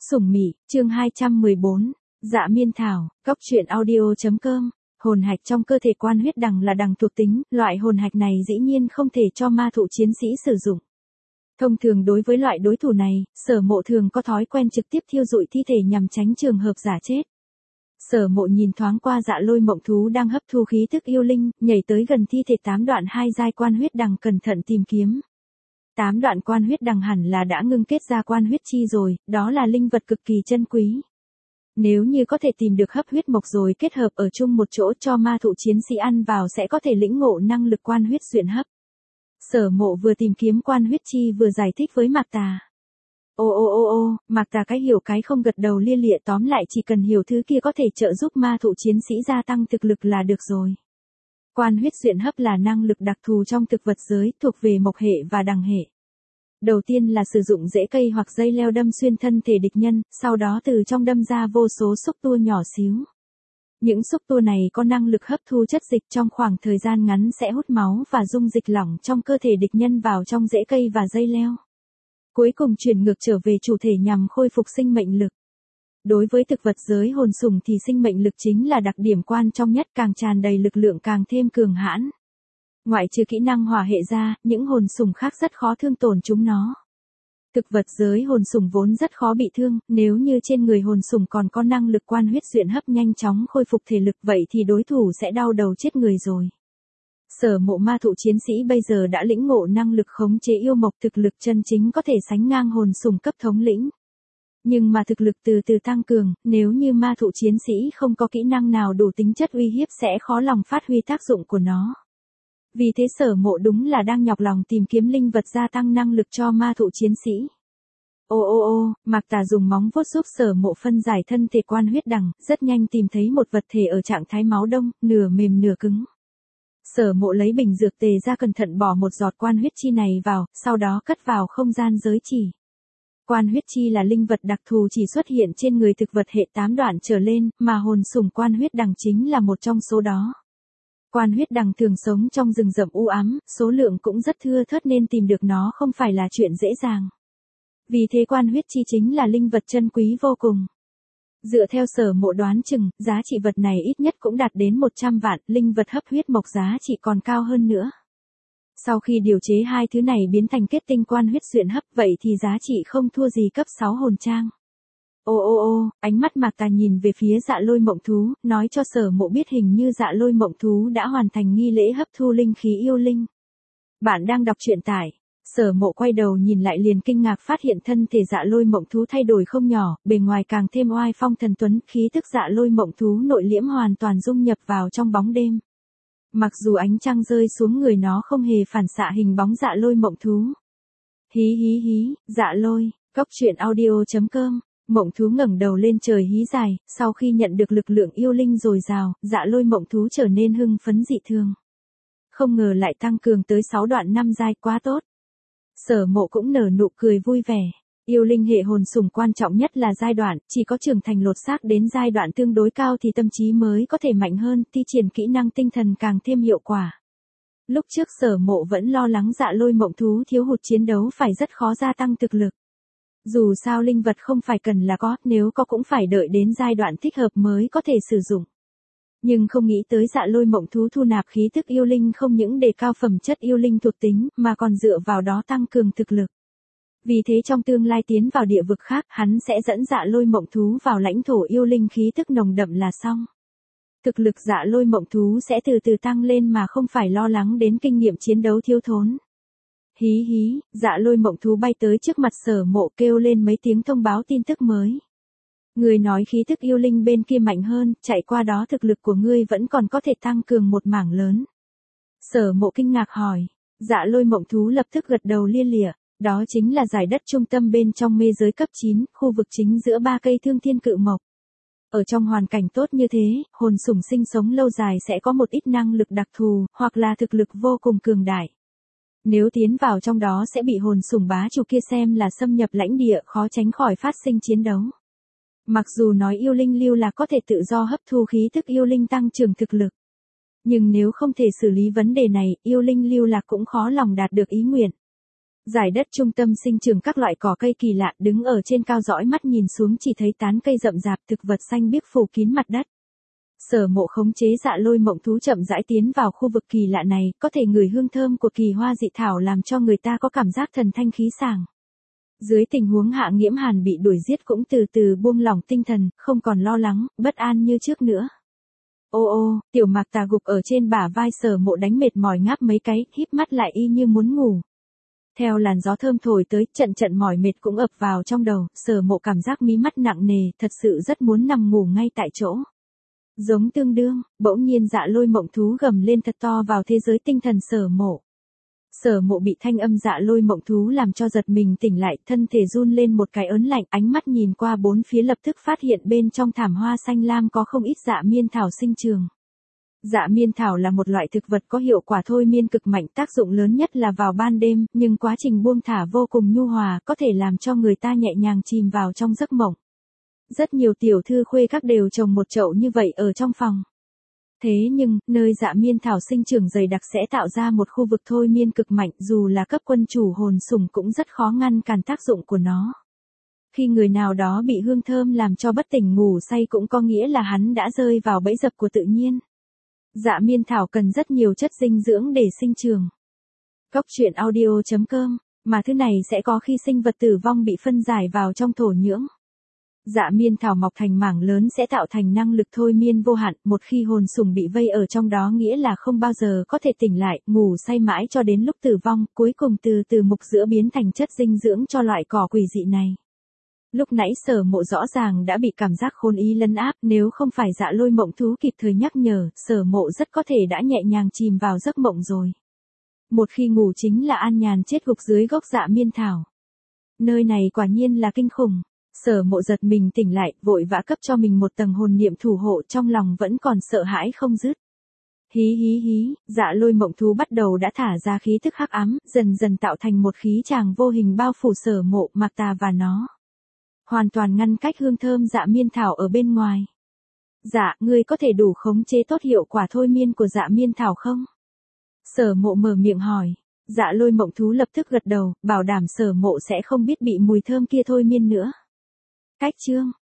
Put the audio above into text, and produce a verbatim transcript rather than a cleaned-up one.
Sủng Mị, chương hai trăm mười bốn, Dạ Miên Thảo, Cóc truyện audio.com. Hồn hạch trong cơ thể Quan Huyết Đằng là đằng thuộc tính, loại hồn hạch này dĩ nhiên không thể cho ma thụ chiến sĩ sử dụng. Thông thường đối với loại đối thủ này, Sở Mộ thường có thói quen trực tiếp thiêu rụi thi thể nhằm tránh trường hợp giả chết. Sở Mộ nhìn thoáng qua Dạ Lôi mộng thú đang hấp thu khí tức yêu linh, nhảy tới gần thi thể tám đoạn hai giai Quan Huyết Đằng cẩn thận tìm kiếm. Tám đoạn Quan Huyết Đằng hẳn là đã ngưng kết ra quan huyết chi rồi, đó là linh vật cực kỳ chân quý. Nếu như có thể tìm được hấp huyết mộc rồi kết hợp ở chung một chỗ cho ma thụ chiến sĩ ăn vào sẽ có thể lĩnh ngộ năng lực quan huyết xuyên hấp. Sở Mộ vừa tìm kiếm quan huyết chi vừa giải thích với Mạc Tà. Ô ô ô ô, Mạc Tà cái hiểu cái không gật đầu lia lịa, tóm lại chỉ cần hiểu thứ kia có thể trợ giúp ma thụ chiến sĩ gia tăng thực lực là được rồi. Quan huyết xuyên hấp là năng lực đặc thù trong thực vật giới, thuộc về mộc hệ và đằng hệ. Đầu tiên là sử dụng rễ cây hoặc dây leo đâm xuyên thân thể địch nhân, sau đó từ trong đâm ra vô số xúc tua nhỏ xíu. Những xúc tua này có năng lực hấp thu chất dịch trong khoảng thời gian ngắn sẽ hút máu và dung dịch lỏng trong cơ thể địch nhân vào trong rễ cây và dây leo. Cuối cùng chuyển ngược trở về chủ thể nhằm khôi phục sinh mệnh lực. Đối với thực vật giới hồn sủng thì sinh mệnh lực chính là đặc điểm quan trọng nhất, càng tràn đầy lực lượng càng thêm cường hãn. Ngoại trừ kỹ năng hỏa hệ ra, những hồn sủng khác rất khó thương tổn chúng nó. Thực vật giới hồn sủng vốn rất khó bị thương, nếu như trên người hồn sủng còn có năng lực quan huyết xuyên hấp nhanh chóng khôi phục thể lực vậy thì đối thủ sẽ đau đầu chết người rồi. Sở Mộ ma thụ chiến sĩ bây giờ đã lĩnh ngộ năng lực khống chế yêu mộc, thực lực chân chính có thể sánh ngang hồn sủng cấp thống lĩnh. Nhưng mà thực lực từ từ tăng cường, nếu như ma thụ chiến sĩ không có kỹ năng nào đủ tính chất uy hiếp sẽ khó lòng phát huy tác dụng của nó. Vì thế Sở Mộ đúng là đang nhọc lòng tìm kiếm linh vật gia tăng năng lực cho ma thụ chiến sĩ. Ô ô ô, Mạc Tà dùng móng vuốt giúp Sở Mộ phân giải thân thể Quan Huyết Đằng, rất nhanh tìm thấy một vật thể ở trạng thái máu đông, nửa mềm nửa cứng. Sở Mộ lấy bình dược tề ra cẩn thận bỏ một giọt quan huyết chi này vào, sau đó cất vào không gian giới chỉ. Quan huyết chi là linh vật đặc thù chỉ xuất hiện trên người thực vật hệ tám đoạn trở lên, mà hồn sủng Quan Huyết Đằng chính là một trong số đó. Quan huyết đằng thường sống trong rừng rậm u ám, số lượng cũng rất thưa thớt nên tìm được nó không phải là chuyện dễ dàng. Vì thế quan huyết chi chính là linh vật chân quý vô cùng. Dựa theo Sở Mộ đoán chừng, giá trị vật này ít nhất cũng đạt đến một trăm vạn, linh vật hấp huyết mộc giá trị còn cao hơn nữa. Sau khi điều chế hai thứ này biến thành kết tinh quan huyết xuyên hấp vậy thì giá trị không thua gì cấp sáu hồn trang. Ô ô ô, ánh mắt Mạc Tà nhìn về phía Dạ Lôi mộng thú, nói cho Sở Mộ biết hình như Dạ Lôi mộng thú đã hoàn thành nghi lễ hấp thu linh khí yêu linh. Bạn đang đọc truyện tải. Sở Mộ quay đầu nhìn lại liền kinh ngạc phát hiện thân thể Dạ Lôi mộng thú thay đổi không nhỏ, bề ngoài càng thêm oai phong thần tuấn, khí tức Dạ Lôi mộng thú nội liễm hoàn toàn dung nhập vào trong bóng đêm. Mặc dù ánh trăng rơi xuống người nó không hề phản xạ hình bóng Dạ Lôi mộng thú. Hí hí hí, Dạ Lôi, Cóc truyện audio.com. Mộng thú ngẩng đầu lên trời hí dài, sau khi nhận được lực lượng yêu linh dồi dào, Dạ Lôi mộng thú trở nên hưng phấn dị thường. Không ngờ lại tăng cường tới sáu đoạn năm giai, quá tốt. Sở Mộ cũng nở nụ cười vui vẻ. Yêu linh hệ hồn sủng quan trọng nhất là giai đoạn, chỉ có trưởng thành lột xác đến giai đoạn tương đối cao thì tâm trí mới có thể mạnh hơn, thi triển kỹ năng tinh thần càng thêm hiệu quả. Lúc trước Sở Mộ vẫn lo lắng Dạ Lôi mộng thú thiếu hụt chiến đấu phải rất khó gia tăng thực lực. Dù sao linh vật không phải cần là có, nếu có cũng phải đợi đến giai đoạn thích hợp mới có thể sử dụng. Nhưng không nghĩ tới Dạ Lôi mộng thú thu nạp khí tức yêu linh không những đề cao phẩm chất yêu linh thuộc tính, mà còn dựa vào đó tăng cường thực lực. Vì thế trong tương lai tiến vào địa vực khác, hắn sẽ dẫn Dạ Lôi mộng thú vào lãnh thổ yêu linh khí tức nồng đậm là xong. Thực lực Dạ Lôi mộng thú sẽ từ từ tăng lên mà không phải lo lắng đến kinh nghiệm chiến đấu thiếu thốn. Hí hí, Dạ Lôi mộng thú bay tới trước mặt Sở Mộ kêu lên mấy tiếng thông báo tin tức mới. Người nói khí thức yêu linh bên kia mạnh hơn, chạy qua đó thực lực của ngươi vẫn còn có thể tăng cường một mảng lớn. Sở Mộ kinh ngạc hỏi. Dạ Lôi mộng thú lập tức gật đầu lia lịa, đó chính là giải đất trung tâm bên trong mê giới cấp chín, khu vực chính giữa ba cây thương thiên cự mộc. Ở trong hoàn cảnh tốt như thế, hồn sủng sinh sống lâu dài sẽ có một ít năng lực đặc thù, hoặc là thực lực vô cùng cường đại. Nếu tiến vào trong đó sẽ bị hồn sủng bá chủ kia xem là xâm nhập lãnh địa, khó tránh khỏi phát sinh chiến đấu. Mặc dù nói yêu linh lưu lạc có thể tự do hấp thu khí tức yêu linh tăng trưởng thực lực. Nhưng nếu không thể xử lý vấn đề này, yêu linh lưu lạc cũng khó lòng đạt được ý nguyện. Giải đất trung tâm sinh trưởng các loại cỏ cây kỳ lạ, đứng ở trên cao dõi mắt nhìn xuống chỉ thấy tán cây rậm rạp, thực vật xanh biếc phủ kín mặt đất. Sở Mộ khống chế Dạ Lôi mộng thú chậm rãi tiến vào khu vực kỳ lạ này, có thể ngửi hương thơm của kỳ hoa dị thảo làm cho người ta có cảm giác thần thanh khí sảng. Dưới tình huống Hạ Nghiễm Hàn bị đuổi giết cũng từ từ buông lỏng tinh thần, không còn lo lắng, bất an như trước nữa. Ô ô, tiểu Mạc Tà gục ở trên bả vai Sở Mộ đánh mệt mỏi ngáp mấy cái, híp mắt lại y như muốn ngủ. Theo làn gió thơm thổi tới, trận trận mỏi mệt cũng ập vào trong đầu, Sở Mộ cảm giác mí mắt nặng nề, thật sự rất muốn nằm ngủ ngay tại chỗ. Giống tương đương, bỗng nhiên Dạ Lôi mộng thú gầm lên thật to vào thế giới tinh thần Sở Mộ. Sở Mộ bị thanh âm Dạ Lôi mộng thú làm cho giật mình tỉnh lại, thân thể run lên một cái ớn lạnh, ánh mắt nhìn qua bốn phía lập tức phát hiện bên trong thảm hoa xanh lam có không ít dạ miên thảo sinh trường. Dạ miên thảo là một loại thực vật có hiệu quả thôi miên cực mạnh, tác dụng lớn nhất là vào ban đêm, nhưng quá trình buông thả vô cùng nhu hòa, có thể làm cho người ta nhẹ nhàng chìm vào trong giấc mộng. Rất nhiều tiểu thư khuê các đều trồng một chậu như vậy ở trong phòng. Thế nhưng, nơi dạ miên thảo sinh trưởng dày đặc sẽ tạo ra một khu vực thôi miên cực mạnh, dù là cấp quân chủ hồn sủng cũng rất khó ngăn cản tác dụng của nó. Khi người nào đó bị hương thơm làm cho bất tỉnh ngủ say cũng có nghĩa là hắn đã rơi vào bẫy dập của tự nhiên. Dạ miên thảo cần rất nhiều chất dinh dưỡng để sinh trưởng. Cốc truyện audio chấm com, mà thứ này sẽ có khi sinh vật tử vong bị phân giải vào trong thổ nhưỡng. Dạ miên thảo mọc thành mảng lớn sẽ tạo thành năng lực thôi miên vô hạn, một khi hồn sủng bị vây ở trong đó nghĩa là không bao giờ có thể tỉnh lại, ngủ say mãi cho đến lúc tử vong, cuối cùng từ từ mục giữa biến thành chất dinh dưỡng cho loại cỏ quỷ dị này. Lúc nãy Sở Mộ rõ ràng đã bị cảm giác khôn ý lấn áp, nếu không phải Dạ Lôi mộng thú kịp thời nhắc nhở, Sở Mộ rất có thể đã nhẹ nhàng chìm vào giấc mộng rồi. Một khi ngủ chính là an nhàn chết gục dưới gốc dạ miên thảo. Nơi này quả nhiên là kinh khủng. Sở Mộ giật mình tỉnh lại, vội vã cấp cho mình một tầng hồn niệm thủ hộ, trong lòng vẫn còn sợ hãi không dứt. Hí hí hí, Dạ Lôi mộng thú bắt đầu đã thả ra khí tức hắc ám, dần dần tạo thành một khí tràng vô hình bao phủ Sở Mộ, Mạc Tà và nó. Hoàn toàn ngăn cách hương thơm dạ miên thảo ở bên ngoài. Dạ, ngươi có thể đủ khống chế tốt hiệu quả thôi miên của dạ miên thảo không? Sở Mộ mở miệng hỏi. Dạ Lôi mộng thú lập tức gật đầu, bảo đảm Sở Mộ sẽ không biết bị mùi thơm kia thôi miên nữa. Cách chương,